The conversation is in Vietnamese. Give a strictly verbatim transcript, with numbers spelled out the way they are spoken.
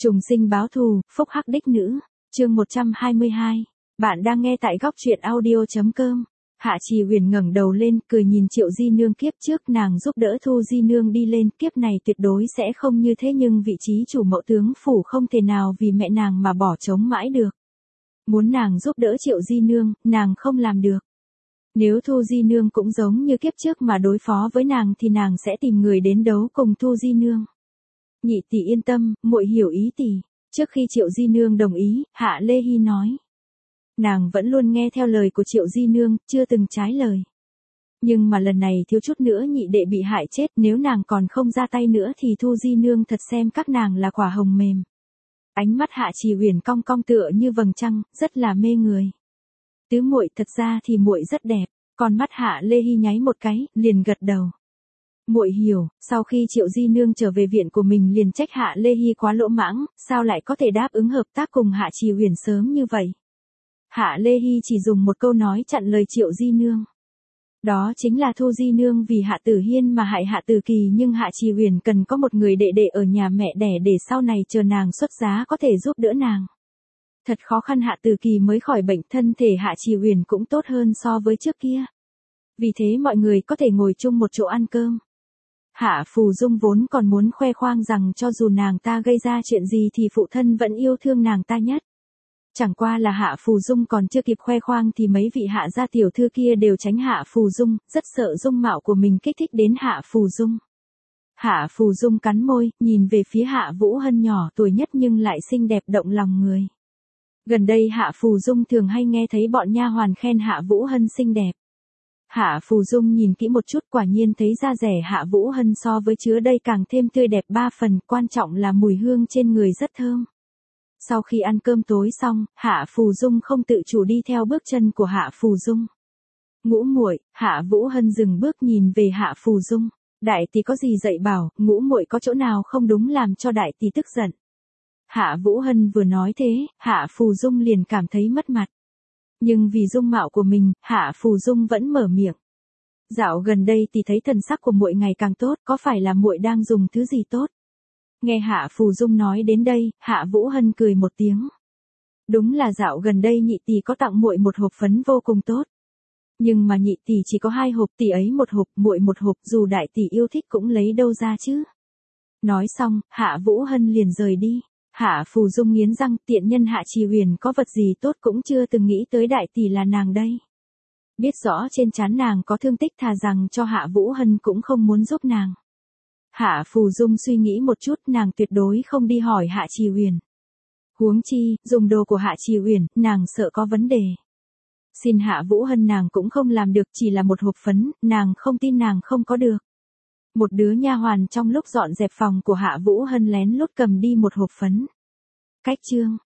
Trùng sinh báo thù, phúc hắc đích nữ, chương một trăm hai mươi hai. Bạn đang nghe tại góc truyện audio.com. Hạ Trì Huyền ngẩng đầu lên, cười nhìn Triệu Di Nương. Kiếp trước nàng giúp đỡ Thu Di Nương đi lên, kiếp này tuyệt đối sẽ không như thế, nhưng vị trí chủ mẫu tướng phủ không thể nào vì mẹ nàng mà bỏ trống mãi được. Muốn nàng giúp đỡ Triệu Di Nương, nàng không làm được. Nếu Thu Di Nương cũng giống như kiếp trước mà đối phó với nàng thì nàng sẽ tìm người đến đấu cùng Thu Di Nương. Nhị tỷ yên tâm, muội hiểu ý tỷ. Trước khi Triệu Di Nương đồng ý, Hạ Lê Hy nói. Nàng vẫn luôn nghe theo lời của Triệu Di Nương, chưa từng trái lời. Nhưng mà lần này thiếu chút nữa nhị đệ bị hại chết, nếu nàng còn không ra tay nữa thì Thu Di Nương thật xem các nàng là quả hồng mềm. Ánh mắt Hạ Trì Huyền cong cong tựa như vầng trăng, rất là mê người. Tứ muội, thật ra thì muội rất đẹp. Con mắt Hạ Lê Hy nháy một cái, liền gật đầu. Muội hiểu. Sau khi Triệu Di Nương trở về viện của mình liền trách Hạ Lê Hy quá lỗ mãng, sao lại có thể đáp ứng hợp tác cùng Hạ Trì Huyền sớm như vậy. Hạ Lê Hy chỉ dùng một câu nói chặn lời Triệu Di Nương. Đó chính là Thu Di Nương vì Hạ Tử Hiên mà hại Hạ Tử Kỳ, nhưng Hạ Trì Huyền cần có một người đệ đệ ở nhà mẹ đẻ để sau này chờ nàng xuất giá có thể giúp đỡ nàng. Thật khó khăn Hạ Tử Kỳ mới khỏi bệnh, thân thể Hạ Trì Huyền cũng tốt hơn so với trước kia. Vì thế mọi người có thể ngồi chung một chỗ ăn cơm. Hạ Phù Dung vốn còn muốn khoe khoang rằng cho dù nàng ta gây ra chuyện gì thì phụ thân vẫn yêu thương nàng ta nhất. Chẳng qua là Hạ Phù Dung còn chưa kịp khoe khoang thì mấy vị Hạ gia tiểu thư kia đều tránh Hạ Phù Dung, rất sợ dung mạo của mình kích thích đến Hạ Phù Dung. Hạ Phù Dung cắn môi, nhìn về phía Hạ Vũ Hân nhỏ tuổi nhất nhưng lại xinh đẹp động lòng người. Gần đây Hạ Phù Dung thường hay nghe thấy bọn nha hoàn khen Hạ Vũ Hân xinh đẹp. Hạ Phù Dung nhìn kỹ một chút, quả nhiên thấy da rẻ Hạ Vũ Hân so với trước đây càng thêm tươi đẹp ba phần, quan trọng là mùi hương trên người rất thơm. Sau khi ăn cơm tối xong, Hạ Phù Dung không tự chủ đi theo bước chân của Hạ Phù Dung. Ngũ muội, Hạ Vũ Hân dừng bước nhìn về Hạ Phù Dung. Đại tỷ có gì dạy bảo, ngũ muội có chỗ nào không đúng làm cho đại tỷ tức giận. Hạ Vũ Hân vừa nói thế, Hạ Phù Dung liền cảm thấy mất mặt. Nhưng vì dung mạo của mình, Hạ Phù Dung vẫn mở miệng. Dạo gần đây tỷ thấy thần sắc của muội ngày càng tốt, có phải là muội đang dùng thứ gì tốt? Nghe Hạ Phù Dung nói đến đây, Hạ Vũ Hân cười một tiếng. Đúng là dạo gần đây nhị tỷ có tặng muội một hộp phấn vô cùng tốt. Nhưng mà nhị tỷ chỉ có hai hộp, tỷ ấy một hộp, muội một hộp, dù đại tỷ yêu thích cũng lấy đâu ra chứ? Nói xong, Hạ Vũ Hân liền rời đi. Hạ Phù Dung nghiến răng, tiện nhân Hạ Trì Huyền có vật gì tốt cũng chưa từng nghĩ tới đại tỷ là nàng đây. Biết rõ trên trán nàng có thương tích, thà rằng cho Hạ Vũ Hân cũng không muốn giúp nàng. Hạ Phù Dung suy nghĩ một chút, nàng tuyệt đối không đi hỏi Hạ Trì Huyền. Huống chi, dùng đồ của Hạ Trì Huyền, nàng sợ có vấn đề. Xin Hạ Vũ Hân nàng cũng không làm được, chỉ là một hộp phấn, nàng không tin nàng không có được. Một đứa nha hoàn trong lúc dọn dẹp phòng của Hạ Vũ Hân lén lút cầm đi một hộp phấn. Cách chương